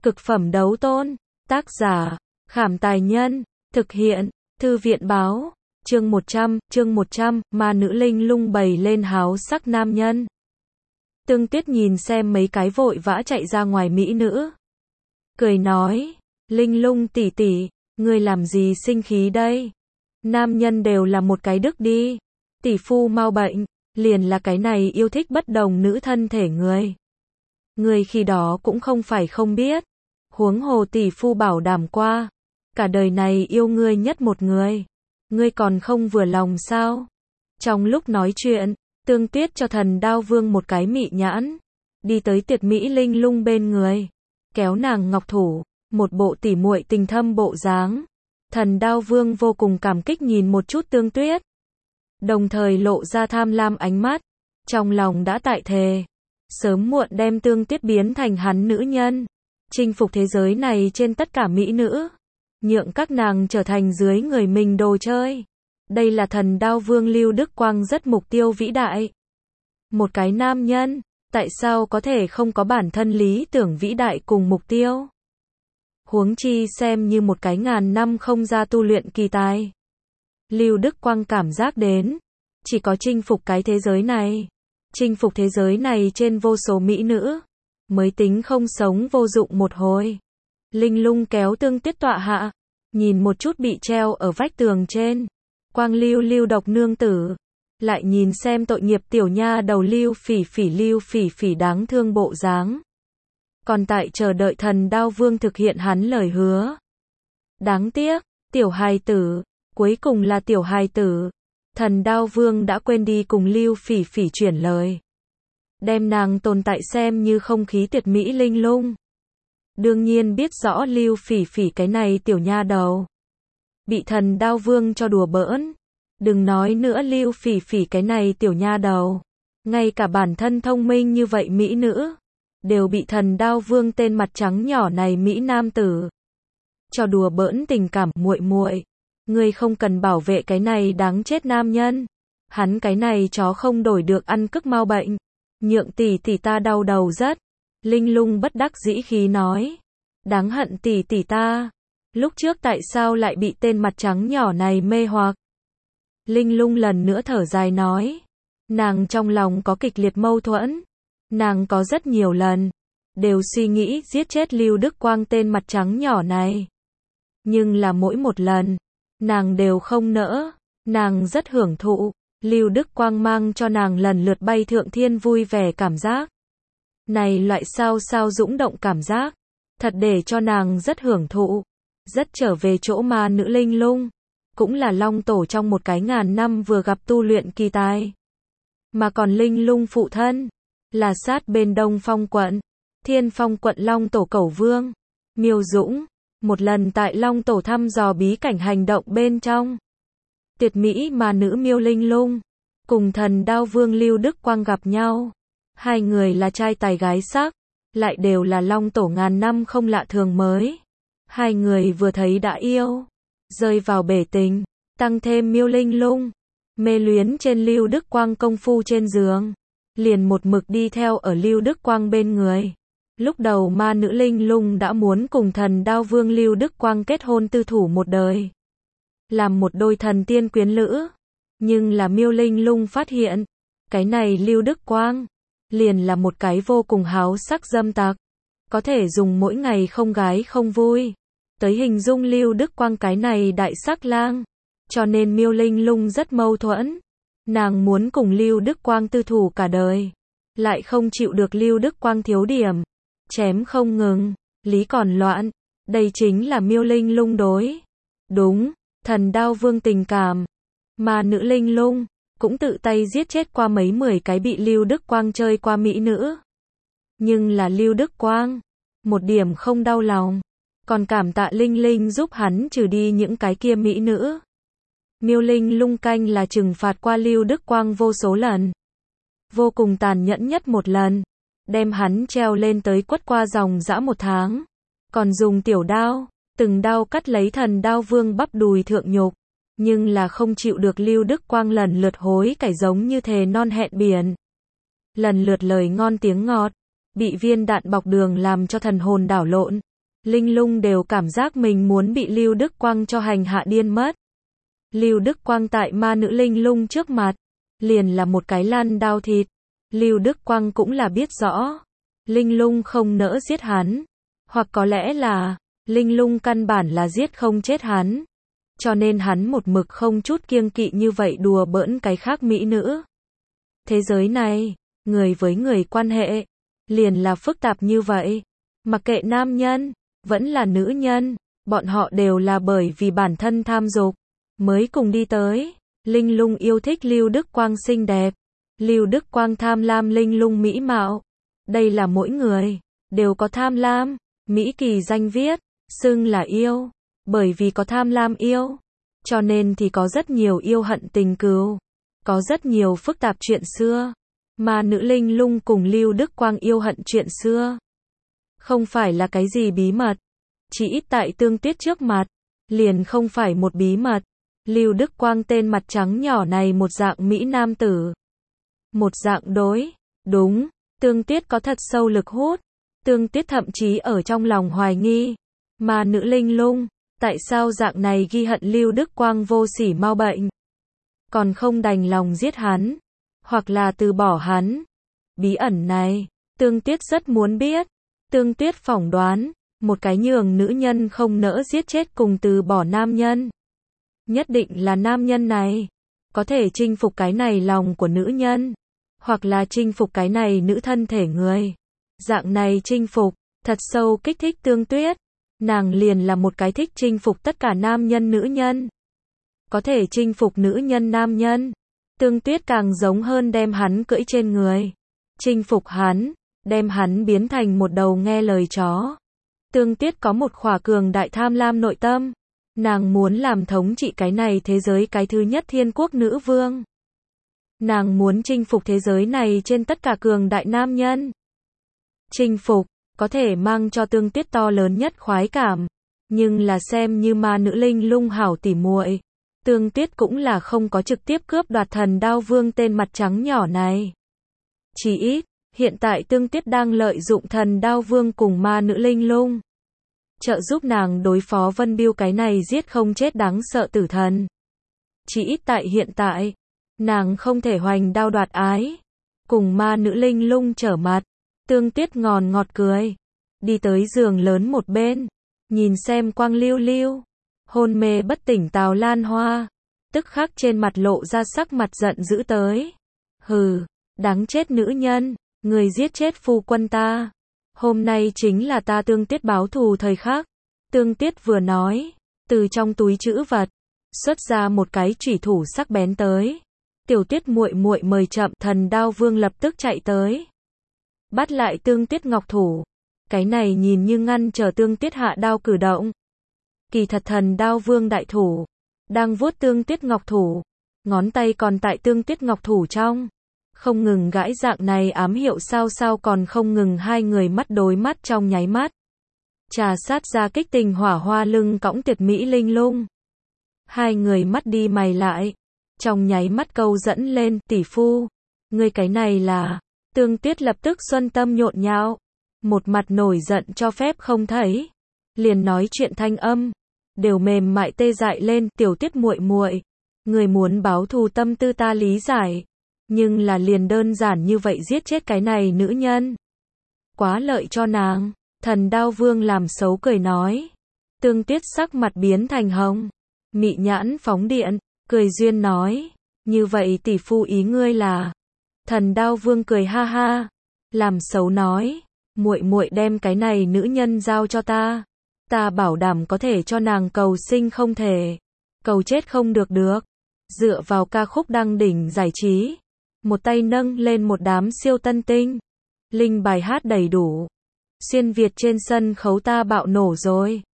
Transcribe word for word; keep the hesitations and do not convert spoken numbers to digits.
Cực phẩm đấu tôn. Tác giả, Khảm Tài Nhân. Thực hiện, Thư viện Báo. Chương một trăm, chương một trăm, ma nữ linh lung bày lên háo sắc nam nhân. Tương Tuyết nhìn xem mấy cái vội vã chạy ra ngoài mỹ nữ. Cười nói, Linh lung tỷ tỷ, ngươi làm gì sinh khí đây? Nam nhân đều là một cái đức đi. Tỷ phu mau bệnh, liền là cái này yêu thích bất đồng nữ thân thể người. Ngươi khi đó cũng không phải không biết. Huống hồ tỷ phu bảo đảm qua, cả đời này yêu ngươi nhất một người. Ngươi còn không vừa lòng sao? Trong lúc nói chuyện, Tương Tuyết cho Thần Đao Vương một cái mị nhãn, đi tới tuyệt mỹ linh lung bên người, kéo nàng ngọc thủ, một bộ tỉ muội tình thâm bộ dáng. Thần Đao Vương vô cùng cảm kích nhìn một chút Tương Tuyết, đồng thời lộ ra tham lam ánh mắt, trong lòng đã tại thề, sớm muộn đem Tương Tuyết biến thành hắn nữ nhân, chinh phục thế giới này trên tất cả mỹ nữ, nhượng các nàng trở thành dưới người mình đồ chơi. Đây là Thần Đao Vương Lưu Đức Quang rất mục tiêu vĩ đại. Một cái nam nhân, tại sao có thể không có bản thân lý tưởng vĩ đại cùng mục tiêu? Huống chi xem như một cái ngàn năm không ra tu luyện kỳ tài. Lưu Đức Quang cảm giác đến, chỉ có chinh phục cái thế giới này, chinh phục thế giới này trên vô số mỹ nữ, mới tính không sống vô dụng một hồi. Linh lung kéo Tương Tuyết tọa hạ, nhìn một chút bị treo ở vách tường trên, quang lưu lưu độc nương tử, lại nhìn xem tội nghiệp tiểu nha đầu Lưu Phỉ Phỉ Lưu Phỉ Phỉ đáng thương bộ dáng. Còn tại chờ đợi Thần Đao Vương thực hiện hắn lời hứa. Đáng tiếc, tiểu hài tử, cuối cùng là tiểu hài tử. Thần Đao Vương đã quên đi cùng Lưu Phỉ Phỉ chuyển lời, đem nàng tồn tại xem như không khí tuyệt mỹ linh lung. Đương nhiên biết rõ Lưu Phỉ Phỉ cái này tiểu nha đầu bị Thần Đao Vương cho đùa bỡn. Đừng nói nữa Lưu Phỉ Phỉ cái này tiểu nha đầu, ngay cả bản thân thông minh như vậy mỹ nữ, đều bị Thần Đao Vương tên mặt trắng nhỏ này mỹ nam tử cho đùa bỡn tình cảm. Muội muội, ngươi không cần bảo vệ cái này đáng chết nam nhân, hắn cái này chó không đổi được ăn cức mau bệnh, nhượng tỷ tỷ ta đau đầu rất. Linh lung bất đắc dĩ khí nói, đáng hận tỷ tỷ ta, lúc trước tại sao lại bị tên mặt trắng nhỏ này mê hoặc. Linh lung lần nữa thở dài nói, nàng trong lòng có kịch liệt mâu thuẫn, nàng có rất nhiều lần, đều suy nghĩ giết chết Lưu Đức Quang tên mặt trắng nhỏ này. Nhưng là mỗi một lần, nàng đều không nỡ, nàng rất hưởng thụ, Lưu Đức Quang mang cho nàng lần lượt bay thượng thiên vui vẻ cảm giác. Này loại sao sao dũng động cảm giác, thật để cho nàng rất hưởng thụ, rất trở về chỗ ma nữ linh lung, cũng là long tổ trong một cái ngàn năm vừa gặp tu luyện kỳ tài. Mà còn linh lung phụ thân, là sát bên Đông Phong quận, Thiên Phong quận long tổ Cẩu Vương, Miêu Dũng, một lần tại long tổ thăm dò bí cảnh hành động bên trong. Tuyệt mỹ ma nữ Miêu Linh Lung, cùng Thần Đao Vương Lưu Đức Quang gặp nhau. Hai người là trai tài gái sắc, lại đều là long tổ ngàn năm không lạ thường mới. Hai người vừa thấy đã yêu, rơi vào bể tình, tăng thêm Miêu Linh Lung mê luyến trên Lưu Đức Quang công phu trên giường, liền một mực đi theo ở Lưu Đức Quang bên người. Lúc đầu ma nữ Linh Lung đã muốn cùng Thần Đao Vương Lưu Đức Quang kết hôn tư thủ một đời, làm một đôi thần tiên quyến lữ. Nhưng là Miêu Linh Lung phát hiện, cái này Lưu Đức Quang liền là một cái vô cùng háo sắc dâm tặc, có thể dùng mỗi ngày không gái không vui tới hình dung Lưu Đức Quang cái này đại sắc lang. Cho nên Miêu Linh Lung rất mâu thuẫn, nàng muốn cùng Lưu Đức Quang tư thủ cả đời, lại không chịu được Lưu Đức Quang thiếu điểm, chém không ngừng, lý còn loạn. Đây chính là Miêu Linh Lung đối đúng Thần Đao Vương tình cảm. Mà nữ Linh Lung cũng tự tay giết chết qua mấy mười cái bị Lưu Đức Quang chơi qua mỹ nữ. Nhưng là Lưu Đức Quang một điểm không đau lòng, còn cảm tạ Linh Linh giúp hắn trừ đi những cái kia mỹ nữ. Miêu Linh Lung canh là trừng phạt qua Lưu Đức Quang vô số lần, vô cùng tàn nhẫn nhất một lần, đem hắn treo lên tới quất qua dòng dã một tháng, còn dùng tiểu đao từng đao cắt lấy Thần Đao Vương bắp đùi thượng nhục. Nhưng là không chịu được Lưu Đức Quang lần lượt hối cải giống như thề non hẹn biển, lần lượt lời ngon tiếng ngọt, bị viên đạn bọc đường làm cho thần hồn đảo lộn. Linh Lung đều cảm giác mình muốn bị Lưu Đức Quang cho hành hạ điên mất. Lưu Đức Quang tại ma nữ Linh Lung trước mặt, liền là một cái lăn đao thịt. Lưu Đức Quang cũng là biết rõ, Linh Lung không nỡ giết hắn, hoặc có lẽ là, Linh Lung căn bản là giết không chết hắn. Cho nên hắn một mực không chút kiêng kỵ như vậy đùa bỡn cái khác mỹ nữ. Thế giới này, người với người quan hệ, liền là phức tạp như vậy. Mặc kệ nam nhân, vẫn là nữ nhân, bọn họ đều là bởi vì bản thân tham dục, mới cùng đi tới. Linh Lung yêu thích Lưu Đức Quang xinh đẹp. Lưu Đức Quang tham lam Linh Lung mỹ mạo. Đây là mỗi người, đều có tham lam. Mỹ Kỳ danh viết, xưng là yêu. Bởi vì có tham lam yêu, cho nên thì có rất nhiều yêu hận tình cừu. Có rất nhiều phức tạp chuyện xưa. Mà nữ Linh Lung cùng Lưu Đức Quang yêu hận chuyện xưa. Không phải là cái gì bí mật. Chỉ ít tại Tương Tuyết trước mặt, liền không phải một bí mật. Lưu Đức Quang tên mặt trắng nhỏ này một dạng Mỹ nam tử. Một dạng đối, đúng, Tương Tuyết có thật sâu lực hút. Tương Tuyết thậm chí ở trong lòng hoài nghi. Mà nữ Linh Lung, tại sao dạng này ghi hận Lưu Đức Quang vô sỉ mau bệnh. Còn không đành lòng giết hắn. Hoặc là từ bỏ hắn. Bí ẩn này, Tương Tuyết rất muốn biết. Tương Tuyết phỏng đoán, một cái nhường nữ nhân không nỡ giết chết cùng từ bỏ nam nhân. Nhất định là nam nhân này. Có thể chinh phục cái này lòng của nữ nhân. Hoặc là chinh phục cái này nữ thân thể người. Dạng này chinh phục, thật sâu kích thích Tương Tuyết. Nàng liền là một cái thích chinh phục tất cả nam nhân nữ nhân. Có thể chinh phục nữ nhân nam nhân. Tương Tuyết càng giống hơn đem hắn cưỡi trên người. Chinh phục hắn, đem hắn biến thành một đầu nghe lời chó. Tương Tuyết có một khỏa cường đại tham lam nội tâm. Nàng muốn làm thống trị cái này thế giới cái thứ nhất thiên quốc nữ vương. Nàng muốn chinh phục thế giới này trên tất cả cường đại nam nhân. Chinh phục, có thể mang cho Tương Tuyết to lớn nhất khoái cảm. Nhưng là xem như ma nữ Linh Lung hảo tỉ muội, Tương Tuyết cũng là không có trực tiếp cướp đoạt thần đao vương tên mặt trắng nhỏ này. Chỉ ít, hiện tại Tương Tuyết đang lợi dụng thần đao vương cùng ma nữ Linh Lung. Trợ giúp nàng đối phó Vân Biêu cái này giết không chết đáng sợ tử thần. Chỉ ít tại hiện tại, nàng không thể hoành đao đoạt ái. Cùng ma nữ Linh Lung trở mặt, Tương Tuyết ngòn ngọt cười. Đi tới giường lớn một bên, nhìn xem quang lưu lưu. Hôn mê bất tỉnh Tào Lan Hoa, tức khắc trên mặt lộ ra sắc mặt giận dữ tới. Hừ, đáng chết nữ nhân, người giết chết phu quân ta. Hôm nay chính là ta Tương Tuyết báo thù thời khắc. Tương Tuyết vừa nói, từ trong túi trữ vật, xuất ra một cái chủy thủ sắc bén tới. Tiểu Tuyết muội muội mời chậm, thần đao vương lập tức chạy tới. Bắt lại Tương Tuyết ngọc thủ. Cái này nhìn như ngăn trở Tương Tuyết hạ đao cử động. Kỳ thật thần đao vương đại thủ, đang vuốt Tương Tuyết ngọc thủ. Ngón tay còn tại Tương Tuyết ngọc thủ trong. Không ngừng gãi dạng này ám hiệu sao sao còn không ngừng hai người mắt đối mắt trong nháy mắt. Trà sát ra kích tình hỏa hoa lưng cõng tuyệt mỹ Linh Lung. Hai người mắt đi mày lại. Trong nháy mắt câu dẫn lên, tỷ phu. Ngươi cái này là... Tương Tuyết lập tức xuân tâm nhộn nhạo. Một mặt nổi giận cho phép không thấy. Liền nói chuyện thanh âm. Đều mềm mại tê dại lên, Tiểu Tuyết muội muội. Người muốn báo thù tâm tư ta lý giải. Nhưng là liền đơn giản như vậy giết chết cái này nữ nhân. Quá lợi cho nàng. Thần đao vương làm xấu cười nói. Tương Tuyết sắc mặt biến thành hồng. Mị nhãn phóng điện, cười duyên nói. Như vậy tỷ phu ý ngươi là. Thần đao vương cười ha ha. Làm xấu nói. Muội muội đem cái này nữ nhân giao cho ta. Ta bảo đảm có thể cho nàng cầu sinh không thể. Cầu chết không được được. Dựa vào ca khúc đăng đỉnh giải trí. Một tay nâng lên một đám siêu tân tinh. Linh bài hát đầy đủ. Xuyên Việt trên sân khấu ta bạo nổ rồi.